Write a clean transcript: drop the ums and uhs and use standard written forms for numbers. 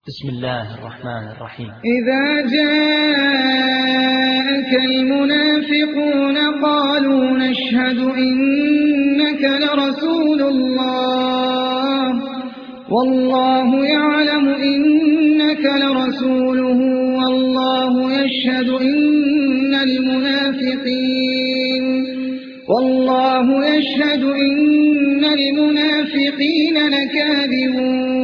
بسم الله الرحمن الرحيم. إذا جاءك المنافقون قالوا نشهد إنك لرسول الله والله يعلم إنك لرسوله والله يشهد إن المنافقين لكاذبون.